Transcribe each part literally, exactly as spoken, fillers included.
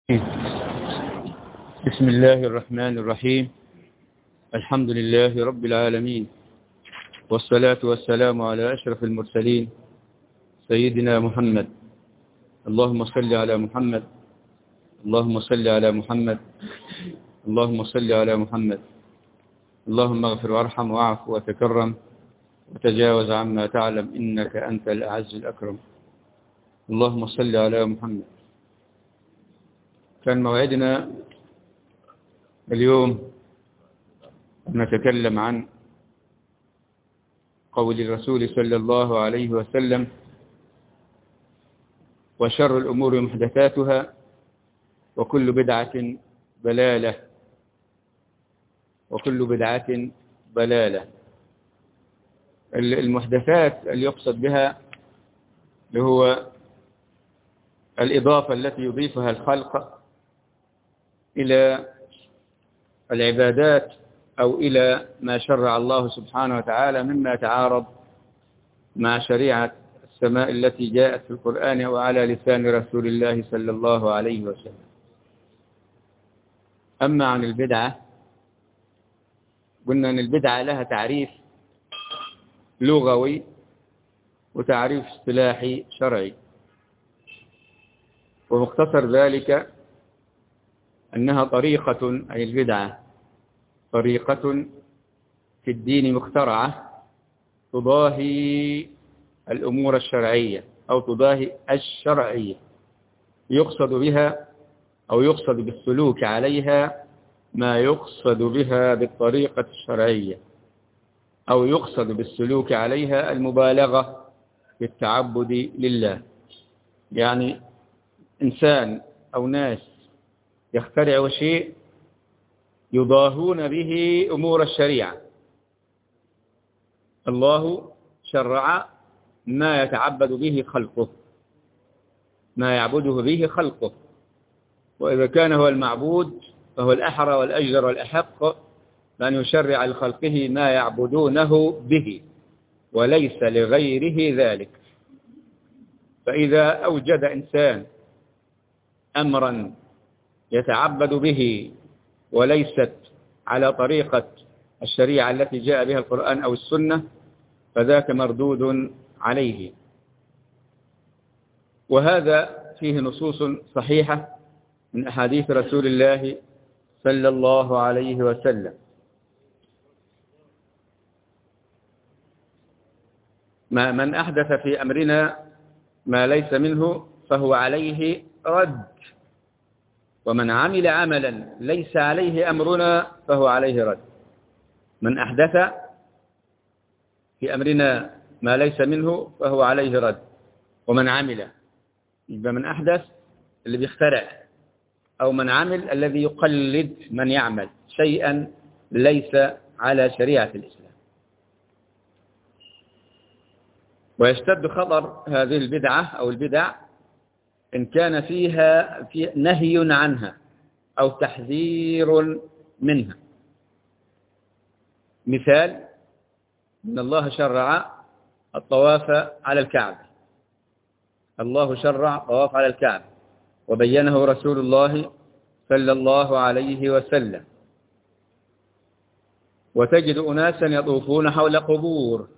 بسم الله الرحمن الرحيم. الحمد لله رب العالمين، والصلاة والسلام على أشرف المرسلين سيدنا محمد. اللهم صل على محمد، اللهم صل على محمد، اللهم صل على محمد. اللهم اغفر وارحم واعف وتكرم وتجاوز عما تعلم، إنك أنت الأعز الأكرم. اللهم صل على محمد. كان موعدنا اليوم نتكلم عن قول الرسول صلى الله عليه وسلم: وشر الأمور محدثاتها وكل بدعة ضلالة وكل بدعة ضلالة. المحدثات اللي يقصد بها اللي هو الإضافة التي يضيفها الخلق إلى العبادات أو إلى ما شرع الله سبحانه وتعالى مما يتعارض مع شريعة السماء التي جاءت في القرآن وعلى لسان رسول الله صلى الله عليه وسلم. أما عن البدعة، قلنا أن البدعة لها تعريف لغوي وتعريف اصطلاحي شرعي، ومختصر ذلك أنها طريقة، أي البدعة طريقة في الدين مخترعة تضاهي الأمور الشرعية أو تضاهي الشرعية، يقصد بها أو يقصد بالسلوك عليها ما يقصد بها بالطريقة الشرعية، أو يقصد بالسلوك عليها المبالغة في التعبد لله. يعني إنسان أو ناس يخترعوا شيء يضاهون به أمور الشريعة. الله شرع ما يتعبد به خلقه، ما يعبده به خلقه، وإذا كان هو المعبود فهو الأحرى والأجدر والأحق بأن يشرع لخلقه ما يعبدونه به وليس لغيره ذلك. فإذا أوجد إنسان أمرا يتعبد به وليست على طريقة الشريعة التي جاء بها القرآن أو السنة فذاك مردود عليه. وهذا فيه نصوص صحيحة من أحاديث رسول الله صلى الله عليه وسلم. ما من أحدث في أمرنا ما ليس منه فهو عليه رد، ومن عمل عملا ليس عليه أمرنا فهو عليه رد. من أحدث في أمرنا ما ليس منه فهو عليه رد، ومن عمل، يبقى من أحدث اللي بيخترع، أو من عمل الذي يقلد من يعمل شيئا ليس على شريعة الإسلام. ويشتد خطر هذه البدعة أو البدع إن كان فيها في نهي عنها أو تحذير منها. مثال: إن الله شرع الطواف على الكعبة، الله شرع الطواف على الكعبة وبينه رسول الله صلى الله عليه وسلم، وتجد أناسا يطوفون حول قبور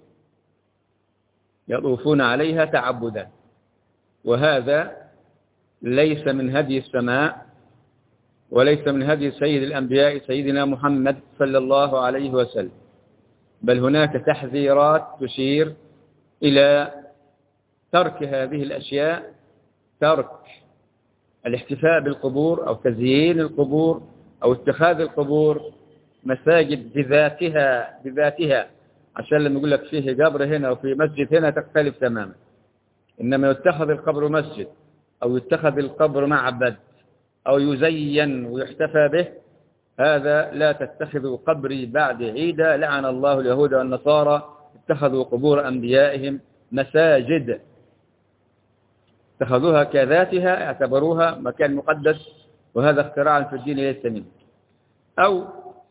يطوفون عليها تعبدا، وهذا ليس من هدي السماء وليس من هدي سيد الأنبياء سيدنا محمد صلى الله عليه وسلم، بل هناك تحذيرات تشير إلى ترك هذه الأشياء، ترك الاحتفاء بالقبور أو تزيين القبور أو اتخاذ القبور مساجد بذاتها بذاتها عشان لما يقول لك فيه قبر هنا وفي مسجد هنا تختلف تماما. إنما يتخذ القبر مسجد أو يتخذ القبر معبد أو يزين ويحتفى به، هذا لا تتخذوا قبري بعد عيدا، لعن الله اليهود والنصارى اتخذوا قبور أنبيائهم مساجد، اتخذوها كذاتها، اعتبروها مكان مقدس، وهذا اختراع في الدين ليس منه. أو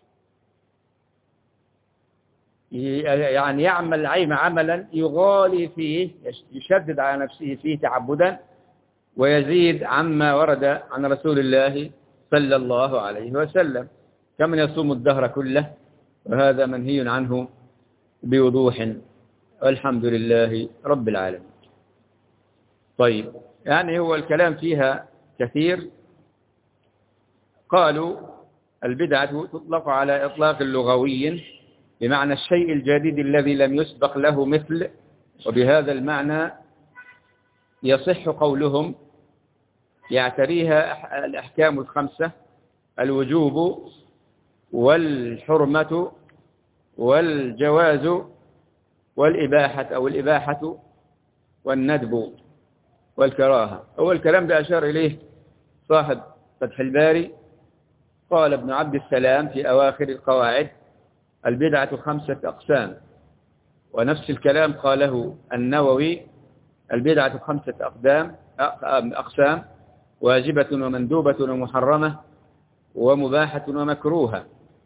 يعني يعمل عيم عملا يغالي فيه، يشدد على نفسه فيه تعبدا، ويزيد عما ورد عن رسول الله صلى الله عليه وسلم، كمن يصوم الدهر كله، وهذا منهي عنه بوضوح، والحمد لله رب العالمين. طيب، يعني هو الكلام فيها كثير. قالوا البدعة تطلق على إطلاق لغوي بمعنى الشيء الجديد الذي لم يسبق له مثل، وبهذا المعنى يصح قولهم يعتريها الأحكام الخمسة: الوجوب والحرمة والجواز والإباحة أو الإباحة والندب والكراهة. أول كلام ده أشار إليه صاحب فتح الباري، قال ابن عبد السلام في أواخر القواعد: البدعة خمسة أقسام. ونفس الكلام قاله النووي: البدعة خمسة أقدام أقسام: واجبة ومندوبة ومحرمة ومباحة ومكروهة.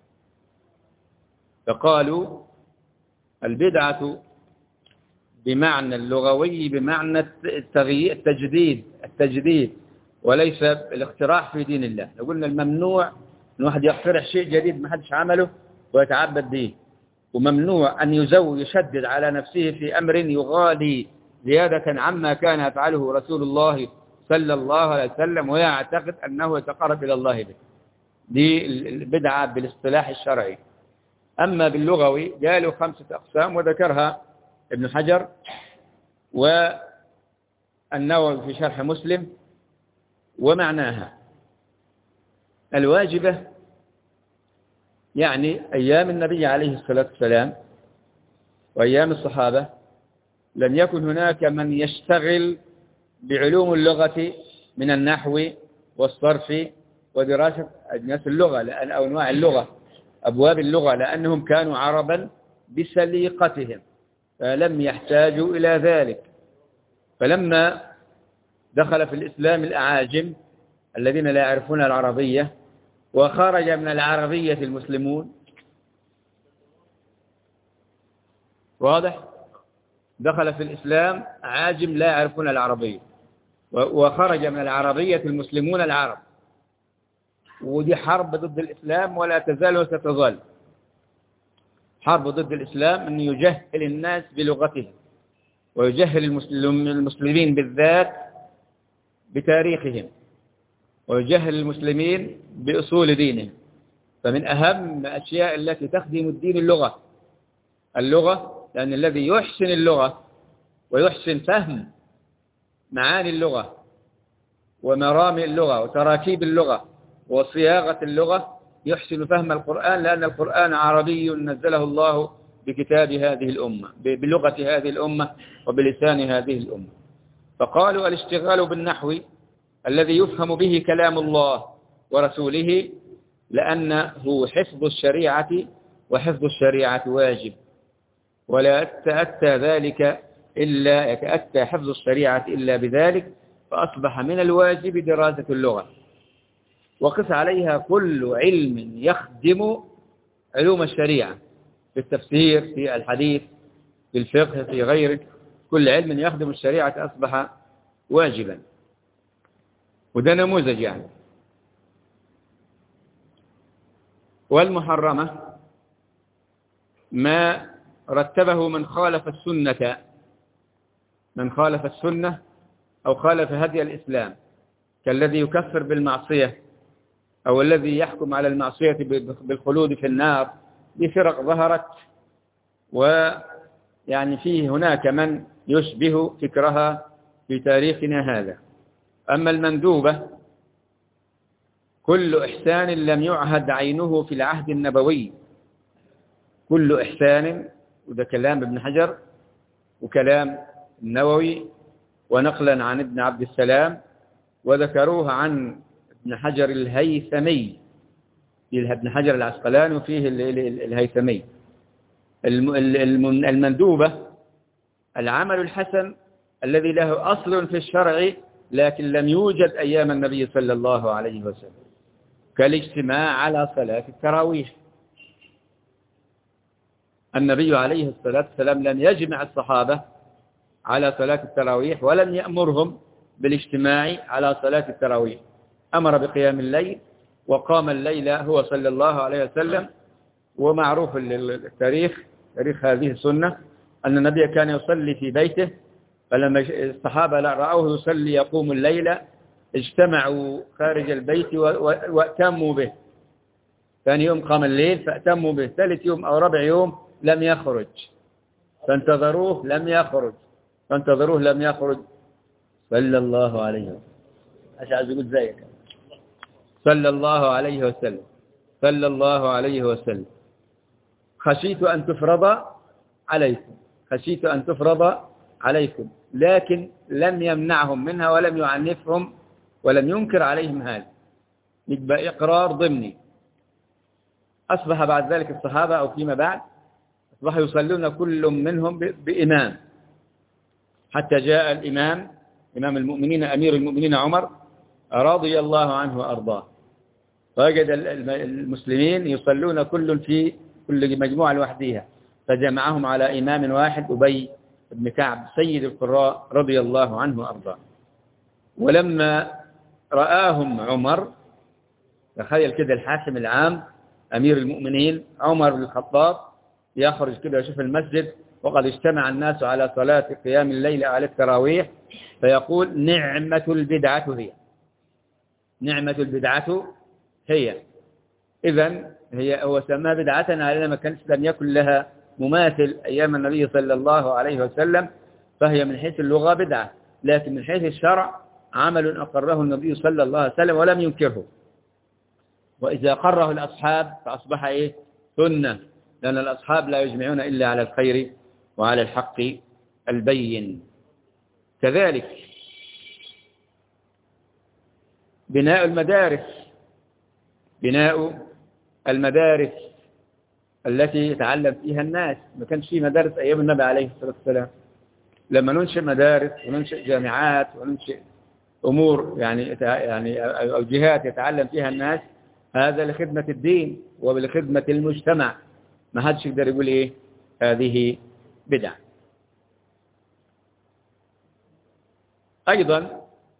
فقالوا البدعة بمعنى اللغوي بمعنى التغيير التجديد التجديد وليس الاقتراح في دين الله. لو قلنا الممنوع أن واحد يخترع شيء جديد ما حدش عمله ويتعبد به، وممنوع أن يزود يشدد على نفسه في أمر يغالي زيادة عما كان يفعله رسول الله صلى الله عليه وسلم ويعتقد أنه يتقرب إلى الله به. دي البدعة بالاصطلاح الشرعي. أما باللغوي قالوا خمسة أقسام، وذكرها ابن حجر والنووي في شرح مسلم. ومعناها الواجبة يعني أيام النبي عليه الصلاة والسلام وأيام الصحابة لم يكن هناك من يشتغل بعلوم اللغة من النحو والصرف ودراسة أجناس اللغة لأن أو أنواع اللغة أبواب اللغة، لأنهم كانوا عربا بسليقتهم فلم يحتاجوا إلى ذلك. فلما دخل في الإسلام الأعاجم الذين لا يعرفون العربية وخرج من العربية المسلمون، واضح؟ دخل في الإسلام عاجم لا يعرفون العربية وخرج من العربية المسلمون العرب، ودي حرب ضد الإسلام ولا تزال وستظل حرب ضد الإسلام، أن يجهل الناس بلغتهم ويجهل المسلمين بالذات بتاريخهم ويجهل المسلمين بأصول دينهم. فمن أهم الأشياء التي تخدم الدين اللغة اللغة لأن الذي يحسن اللغة ويحسن فهم معاني اللغة ومرامي اللغة وتراكيب اللغة وصياغة اللغة يحسن فهم القرآن، لأن القرآن عربي نزله الله بكتاب هذه الأمة بلغة هذه الأمة وبلسان هذه الأمة. فقالوا الاشتغال بالنحو الذي يفهم به كلام الله ورسوله، لأنه حفظ الشريعة وحفظ الشريعة واجب، ولا يتأتى ذلك إلا يتأتى حفظ الشريعة إلا بذلك، فأصبح من الواجب دراسة اللغة. وقس عليها كل علم يخدم علوم الشريعة في التفسير في الحديث في الفقه في غيره، كل علم يخدم الشريعة أصبح واجبا. وده نموذج يعني. والمحرمة ما رتبه من خالف السنة من خالف السنة أو خالف هدي الإسلام، كالذي يكفر بالمعصية أو الذي يحكم على المعصية بالخلود في النار. دي فرق ظهرت، ويعني فيه هناك من يشبه فكرها في تاريخنا هذا. أما المندوبة كل إحسان لم يعهد عينه في العهد النبوي، كل إحسان، وده كلام ابن حجر وكلام النووي ونقلا عن ابن عبد السلام، وذكروه عن ابن حجر الهيثمي في ابن حجر العسقلاني وفيه الهيثمي. المندوبة العمل الحسن الذي له أصل في الشرع لكن لم يوجد أيام النبي صلى الله عليه وسلم، كالاجتماع على صلاة التراويح. النبي عليه الصلاة والسلام لم يجمع الصحابة على صلاة التراويح ولم يأمرهم بالاجتماع على صلاة التراويح، أمر بقيام الليل وقام الليل هو صلى الله عليه وسلم. ومعروف التاريخ تاريخ هذه السنة أن النبي كان يصلي في بيته، فلما الصحابة رأوه يصلي يقوم الليل اجتمعوا خارج البيت واتموا به. ثاني يوم قام الليل فاتموا به، ثالث يوم أو رابع يوم لم يخرج فانتظروه لم يخرج فانتظروه لم يخرج صلى الله عليه وسلم. ايش عايز يقول زيك؟ صلى الله عليه وسلم صلى الله عليه وسلم خشيت أن تفرض عليكم خشيت أن تفرض عليكم لكن لم يمنعهم منها ولم يعنفهم ولم ينكر عليهم هذا، يبقى إقرار ضمني. أصبح بعد ذلك الصحابة أو فيما بعد أصبحوا يصلون كل منهم بإمام، حتى جاء الإمام إمام المؤمنين أمير المؤمنين عمر رضي الله عنه وأرضاه، وجد المسلمين يصلون كل في كل مجموعة لوحدها، فجمعهم على إمام واحد أبي بن كعب سيد القراء رضي الله عنه وأرضاه. ولما رآهم عمر، تخيل كده الحاكم العام أمير المؤمنين عمر بن الخطاب يخرج كده يشوف المسجد وقد اجتمع الناس على صلاة قيام الليل على التراويح، فيقول نعمة البدعة هي نعمة البدعة هي إذن هي هو سماها بدعة على ما كانت لم يكن لها مماثل أيام النبي صلى الله عليه وسلم، فهي من حيث اللغة بدعة، لكن من حيث الشرع عمل أقره النبي صلى الله عليه وسلم ولم ينكره، وإذا قره الأصحاب فأصبح إيه؟ سنة، لأن الأصحاب لا يجمعون إلا على الخير وعلى الحق البين. كذلك بناء المدارس بناء المدارس التي يتعلم فيها الناس. ما كانش في مدارس أيام النبي عليه الصلاة والسلام. لما ننشئ مدارس وننشئ جامعات وننشئ أمور يعني يعني أو جهات يتعلم فيها الناس، هذا لخدمة الدين ولخدمة المجتمع، ما حدش يقدر يقول إيه هذه بدعة. أيضا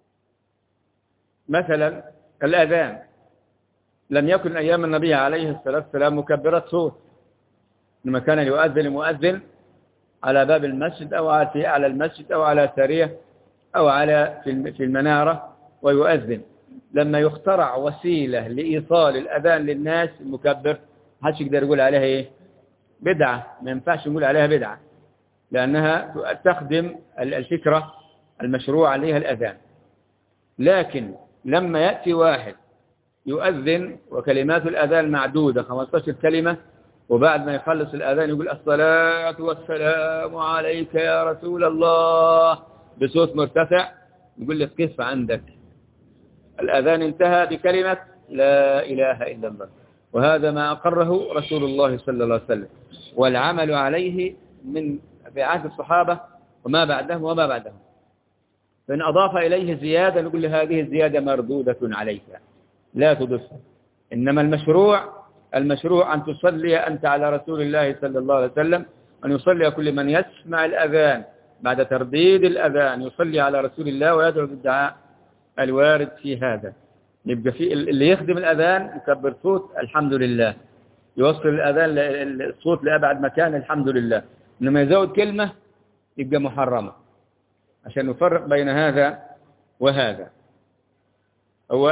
مثلا الأذان، لم يكن أيام النبي عليه الصلاة والسلام مكبرات صوت، لما كان يؤذن المؤذن على باب المسجد أو على على المسجد أو على سارية أو على في المنارة ويؤذن. لما يخترع وسيلة لإيصال الأذان للناس المكبر، محدش يقدر يقول عليها إيه بدعة، ما ينفعش نقول عليها بدعة، لأنها تخدم الفكرة المشروع عليها الأذان. لكن لما يأتي واحد يؤذن وكلمات الأذان معدودة خمسة عشر كلمة، وبعد ما يخلص الأذان يقول الصلاة والسلام عليك يا رسول الله بصوت مرتفع، يقول لك كيف عندك الأذان انتهى بكلمة لا إله إلا الله. وهذا ما أقره رسول الله صلى الله عليه وسلم، والعمل عليه من في عهد الصحابة وما بعدهم وما بعدهم. فإن أضاف إليه زيادة نقول له هذه الزيادة مردودة عليك لا تضفها. إنما المشروع المشروع أن تصلي أنت على رسول الله صلى الله عليه وسلم، أن يصلي كل من يسمع الأذان بعد ترديد الأذان يصلي على رسول الله ويدعو بالدعاء الوارد في هذا. يبقى في اللي يخدم الأذان يكبر صوت الحمد لله، يوصل الأذان الصوت لأبعد مكان الحمد لله، إنما يزود كلمة يبقى محرمة، عشان نفرق بين هذا وهذا. هو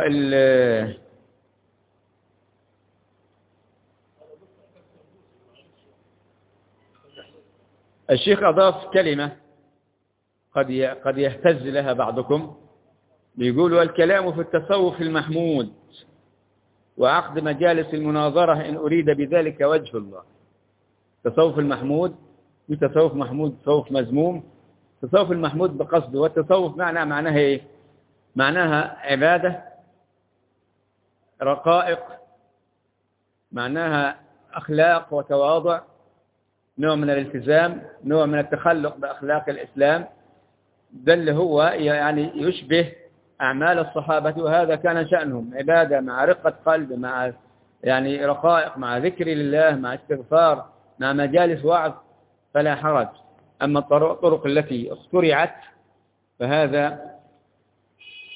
الشيخ أضاف كلمة قد قد يهتز لها بعضكم، بيقول والكلام في التصوف المحمود وعقد مجالس المناظرة إن أريد بذلك وجه الله. تصوف المحمود في تصوف محمود، تصوف مذموم. تصوف المحمود بقصده، والتصوف معنى معناها إيه؟ معناها عبادة، رقائق، معناها أخلاق وتواضع، نوع من الالتزام، نوع من التخلق بأخلاق الإسلام. ده اللي هو يعني يشبه أعمال الصحابة، وهذا كان شأنهم، عبادة مع رقة قلب، مع يعني رقائق، مع ذكر لله، مع استغفار، مع مجالس وعظ، فلا حرج. أما الطرق التي اخترعت فهذا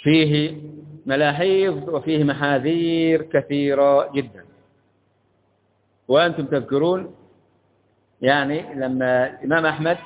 فيه ملاحظ وفيه محاذير كثيرة جدا. وأنتم تذكرون يعني لما الإمام أحمد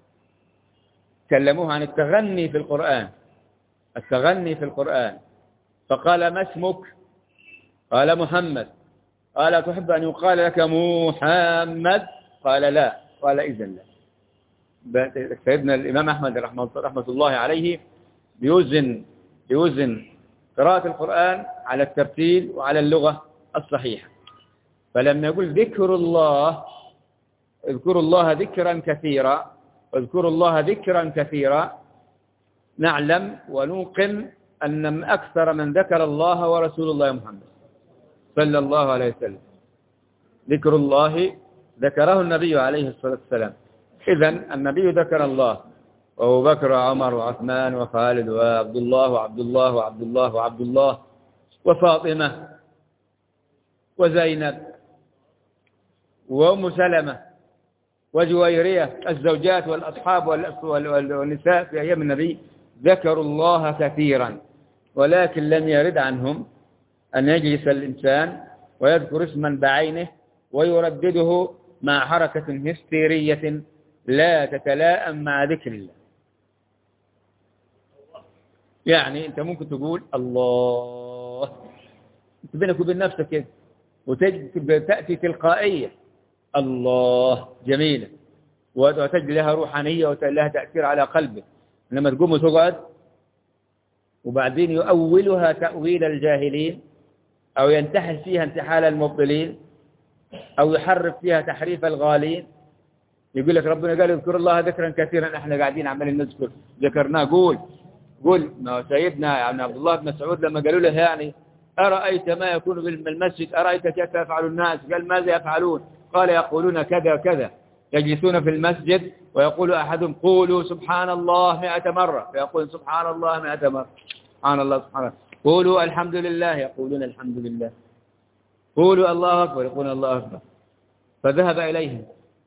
كلموه عن التغني في القرآن، التغني في القرآن، فقال ما اسمك؟ قال محمد. قال تحب أن يقال لك محمد؟ قال لا. قال إذن لا. سيدنا الإمام أحمد رحمة, رحمة الله عليه بيوزن, بيوزن قراءة القرآن على الترتيل وعلى اللغة الصحيحة. فلما يقول ذكر الله، اذكروا الله ذكرا كثيرا، واذكروا الله ذكرا كثيرا، نعلم ونوقن أن أكثر من ذكر الله ورسول الله محمد صلى الله عليه وسلم. ذكر الله ذكره النبي عليه الصلاة والسلام. إذن النبي ذكر الله، وأبو بكر وعمر وعثمان وخالد وعبد الله وعبد الله وعبد الله وعبد الله وفاطمة وزينب وأم سلمة وجويرية، الزوجات والأصحاب والنساء في أيام النبي ذكروا الله كثيرا، ولكن لم يرد عنهم أن يجلس الإنسان ويذكر اسما بعينه ويردده مع حركة هستيرية لا تتلائم مع ذكر الله. يعني أنت ممكن تقول الله أنت بينك وبين نفسك كده، وتأتي تلقائية الله جميلة، وتجد لها روحانية ولها تأثير على قلبك. لما تقوم وتقعد وبعدين يؤولها تأويل الجاهلين، أو ينتحل فيها انتحال المبطلين، أو يحرف فيها تحريف الغالين. يقول لك ربنا قال اذكر الله ذكرا كثيرا، احنا قاعدين عمالين نذكر، ذكرناه. قول قول ما سيدنا يعني عبد الله بن مسعود لما قالوا له يعني أرأيت ما يكون بالمسجد، أرأيت كيف يفعل الناس؟ قال ماذا يفعلون؟ قال يقولون كذا كذا، يجلسون في المسجد ويقول أحدهم قولوا سبحان الله مئة مرة، فيقول سبحان الله مئة مرة، سبحان الله سبحان الله. قولوا الحمد لله، يقولون الحمد لله. قولوا الله أكبر، يقولون الله أكبر. فذهب إليهم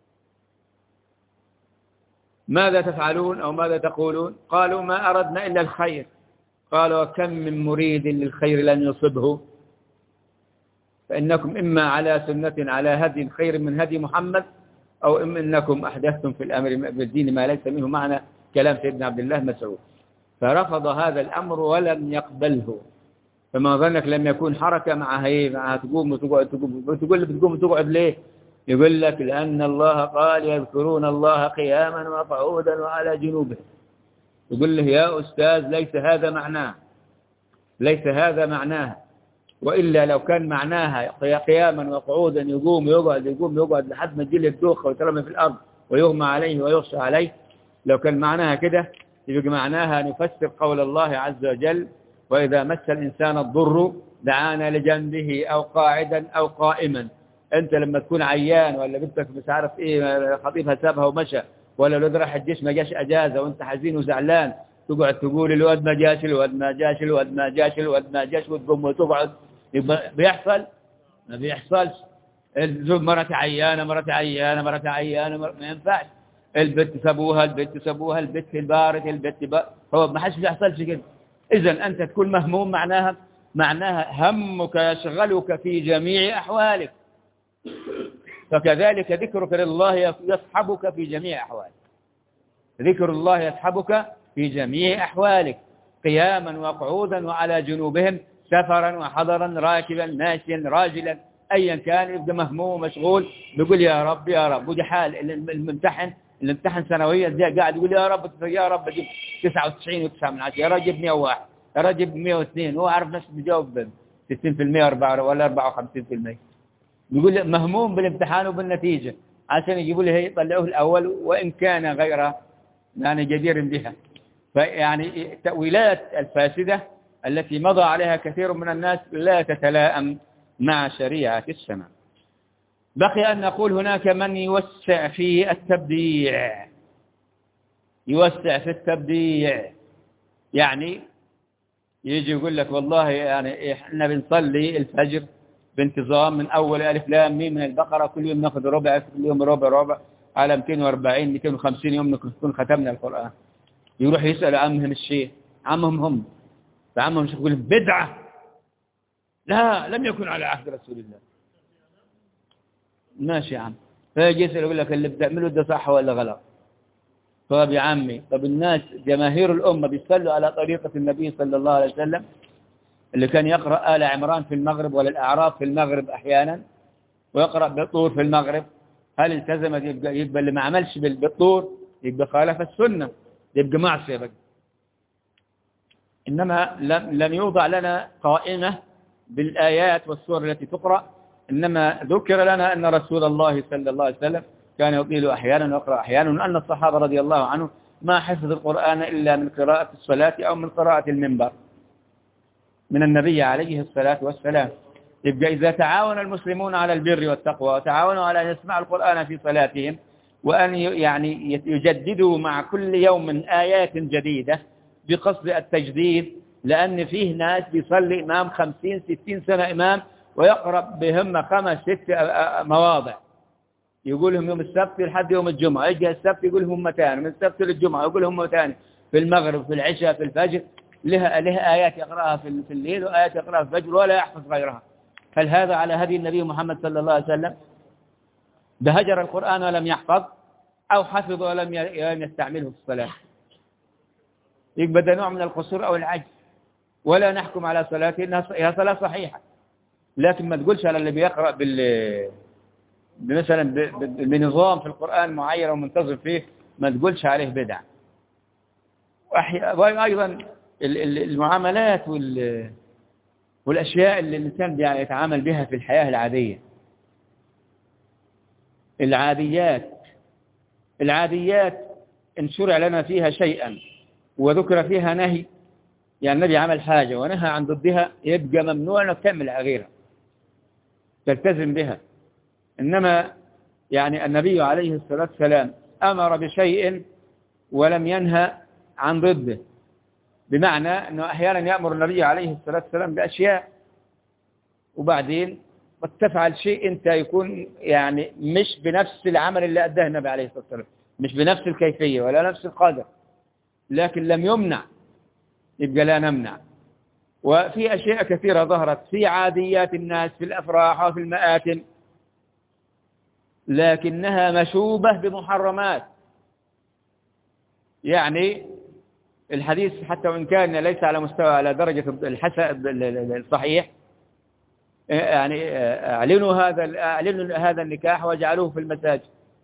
ماذا تفعلون أو ماذا تقولون؟ قالوا ما أردنا إلا الخير. قالوا وكم من مريد للخير لن يصبه، فإنكم إما على سنة على هدي خير من هدي محمد، أو إما إنكم أحدثتم في الأمر بالدين ما ليس منه معنى. كلام سيدنا عبد الله مسعود. فرفض هذا الأمر ولم يقبله. فما ظنك لم يكون حركة معها ايه؟ معها تقوم وتقعد، تقوم تقول لك تقوم وتقعد ليه؟ يقول لك لأن الله قال يذكرون الله قياما وقعودا وعلى جنوبهم. يقول له يا أستاذ ليس هذا معناه، ليس هذا معناها. وإلا لو كان معناها قياما وقعودا يقوم يقعد يقوم يقعد لحد ما تجيله الدوخة ويترمي في الأرض ويغمى عليه ويغشى عليه، لو كان معناها كده يبقى معناها نفسر قول الله عز وجل وإذا مس الإنسان الضر دعانا لجنبه أو قاعدا أو قائما. أنت لما تكون عيان ولا بنتك مش عارف إيه خطيبها سابها ومشى، ولا الواد راح الجيش ما جاش أجازة وأنت حزين وزعلان، تقعد تقول الواد ما جاش الواد ما جاش الواد ما جاش الواد ما جاش وتقوم وتقعد. يبقى بيحصل؟ ما بيحصلش. الزوج مرتي عيانة مرتي عيانة مرتي عيانة ما ينفعش. البت سابوها البت سابوها البت في البارد البت بقى. هو ما حدش بيحصلش كده. إذن أنت تكون مهموم معناها معناها همك يشغلك في جميع أحوالك. فكذلك ذكرك لله يصحبك في جميع أحوالك. ذكر الله يصحبك في جميع أحوالك، قياما وقعودا وعلى جنوبهم، سفرا وحضرا، راكبا ماشيا راجلا، أيا كان. يبقى مهموم ومشغول بيقول يا رب يا رب. ودي حال الممتحن اللي امتحن سنويا قاعد يقول يا رب يا رب اجيب تسعة وتسعين وتسعة من عشرة، يا رب اجيب مئة وواحد، يا رب اجيب مئة واثنين. هو عارف نفسه بيجاوب ستين بالمئة ولا أربعة وخمسين بالمئة. يقول مهموم بالامتحان وبالنتيجة عشان يجيبوا له يطلعوه الأول وإن كان غير يعني جدير بها. فيعني التأويلات الفاسدة التي مضى عليها كثير من الناس لا تتلائم مع شريعة السماء. بقي أن نقول هناك من يوسع في التبديع، يوسع في التبديع. يعني يجي يقول لك والله يعني احنا بنصلي الفجر بانتظام من أول ألف لام ميم من البقرة، كل يوم ناخذ ربع، كل يوم ربع ربع على مئتين وأربعين مئتين وخمسين يوم نكون ختمنا القرآن. يروح يسأل عمهم الشيخ، عمهم هم فعمهم الشيخ يقول بدعة، لا لم يكن على عهد رسول الله. ماشي يا عم. فيجي يسأل يقول لك اللي بتعمله ده صح ولا غلط؟ طب يا عمي، طب الناس جماهير الأمة بيصلوا على طريقة النبي صلى الله عليه وسلم اللي كان يقرأ آل عمران في المغرب ولا الأعراف في المغرب أحيانا ويقرأ بالطور في المغرب، هل التزم؟ يبقى, يبقى اللي ما عملش بالطور يبقى خالف السنة، يبقى معصية بقى. إنما لم, لم يوضع لنا قائمة بالآيات والسور التي تقرأ، إنما ذكر لنا أن رسول الله صلى الله عليه وسلم كان يطيل أحيانا ويقرأ أحيانا، وأن الصحابة رضي الله عنهم ما حفظ القرآن إلا من قراءة الصلاة أو من قراءة المنبر من النبي عليه الصلاة والسلام. يبقى إذا تعاون المسلمون على البر والتقوى وتعاونوا على أن يسمعوا القرآن في صلاتهم وأن يعني يجددوا مع كل يوم آيات جديدة بقصد التجديد، لأن فيه ناس بيصلي إمام خمسين ستين سنة إمام ويقرأ بهم خمس ست مواضع، يقولهم يوم السبت لحد يوم الجمعة، يجي السبت يقولهم همتان، من السبت للجمعة يقولهم همتان، في المغرب في العشاء في الفجر، لها لها آيات يقرأها في في الليل وآيات يقرأها في الفجر ولا يحفظ غيرها. هل هذا على هدي النبي محمد صلى الله عليه وسلم؟ ده هجر القرآن ولم يحفظ أو حفظ ولم يستعمله في الصلاة، يبقى ده نوع من القصور أو العجز. ولا نحكم على صلاته إنها صلاة صحيحة، لكن ما تقولش على اللي بيقرأ بال مثلا بنظام في القرآن معين ومنتظم فيه ما تقولش عليه بدعة. وأيضا المعاملات والأشياء اللي الإنسان يتعامل بها في الحياة العادية، العاديات العاديات إن شرع لنا فيها شيئا وذكر فيها نهي، يعني النبي عمل حاجة ونهى عن ضدها، يبقى ممنوع أنك تعمل غيرها تلتزم بها. إنما يعني النبي عليه الصلاة والسلام أمر بشيء ولم ينهى عن ضده، بمعنى أنه أحيانا يأمر النبي عليه الصلاة والسلام بأشياء وبعدين تفعل شيء أنت يكون يعني مش بنفس العمل اللي أداه النبي عليه الصلاة والسلام، مش بنفس الكيفية ولا نفس القدر، لكن لم يمنع، يبقى لا نمنع. وفي أشياء كثيرة ظهرت في عاديات الناس في الأفراح وفي المآتم لكنها مشوبة بمحرمات. يعني الحديث حتى وإن كان ليس على مستوى على درجة الحسن الصحيح، يعني أعلنوا هذا أعلنوا هذا النكاح وجعلوه في المساجد،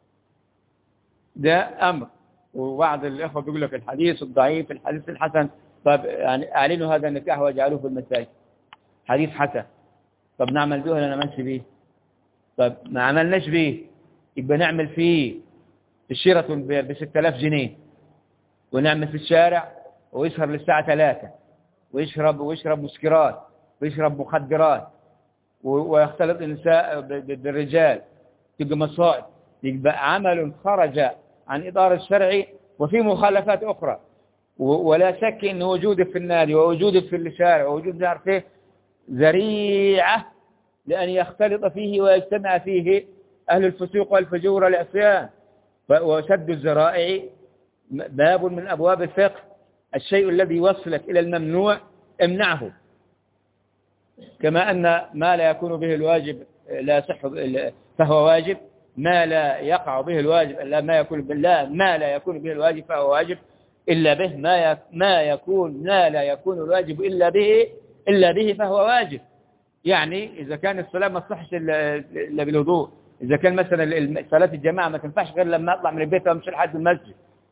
ده أمر. وبعض الإخوة بيقول لك الحديث الضعيف الحديث الحسن، طب يعني أعلنوا هذا النكاح وجعلوه في المساجد، حديث حسن، طب نعمل به ولا نعملش به؟ طب ما عملناش به يبقى نعمل فيه في الشيراتون ب ستة آلاف جنيه ونعمل في الشارع ويسهر للساعة ثلاثة ويشرب ويشرب مسكرات ويشرب مخدرات ويختلط النساء بالرجال، تبقى مصائب، يبقى عمل خرج عن إطار الشرع وفي مخالفات أخرى. ولا شك أن وجودك في النادي ووجودك في الشارع ووجود نعرف فيه ذريعة لأن يختلط فيه ويجتمع فيه أهل الفسوق والفجور والعصيان. وسد الذرائع باب من أبواب الفقه، الشيء الذي يوصلك إلى الممنوع امنعه، كما أن ما لا يكون به الواجب لا صح فهو واجب، ما لا يقع به الواجب لا ما يكون بالله ما لا يكون به الواجب فهو واجب إلا به، ما ما يكون ما لا يكون الواجب إلا به إلا به فهو واجب. يعني إذا كان الصلاة ما تصحش إلا بالوضوء، إذا كان مثلا صلاة الجماعة ما تنفعش غير لما أطلع من البيت وأمشي لحد المسجد،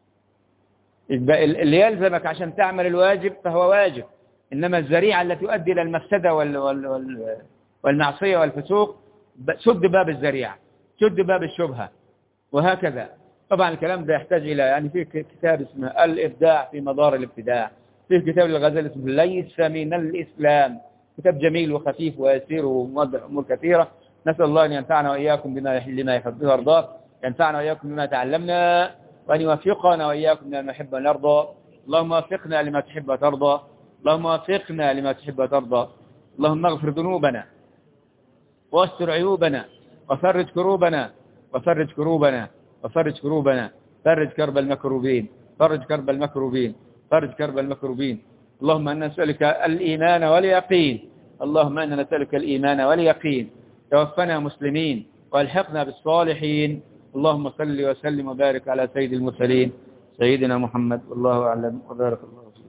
اللي يلزمك عشان تعمل الواجب فهو واجب. إنما الذريعة التي تؤدي إلى المفسدة وال وال وال والمعصية والفسوق سد باب الذريعة، سد باب الشبهة، وهكذا. طبعا الكلام ده يحتاج إلى يعني في كتاب اسمه الإبداع في مدار الابتداع، في كتاب للغزالي اسمه ليس من الإسلام، كتاب جميل وخفيف ويسير وموضح أمور كثيرة. نسأل الله أن ينفعنا وإياكم بما لما يحبه ويرضاه، ينفعنا وإياكم بما تعلمنا، وأن يوفقنا وإياكم لما نحب ونرضى. اللهم وفقنا لما تحب وترضى، اللهم وفقنا لما تحب وترضى. اللهم اغفر ذنوبنا واستر عيوبنا وفرج كروبنا وفرج كروبنا وفرج كروبنا فرج كرب المكروبين فرج كرب المكروبين فرج كرب المكروبين اللهم إنا نسألك الإيمان واليقين اللهم إنا نسألك الإيمان واليقين توفنا مسلمين والحقنا بالصالحين اللهم صل وسلم وبارك على سيد المرسلين سيدنا محمد والله أعلم وبارك الله فيك.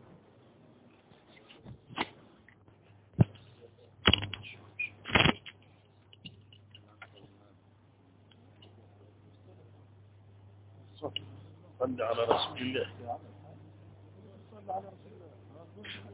صل على رسول الله.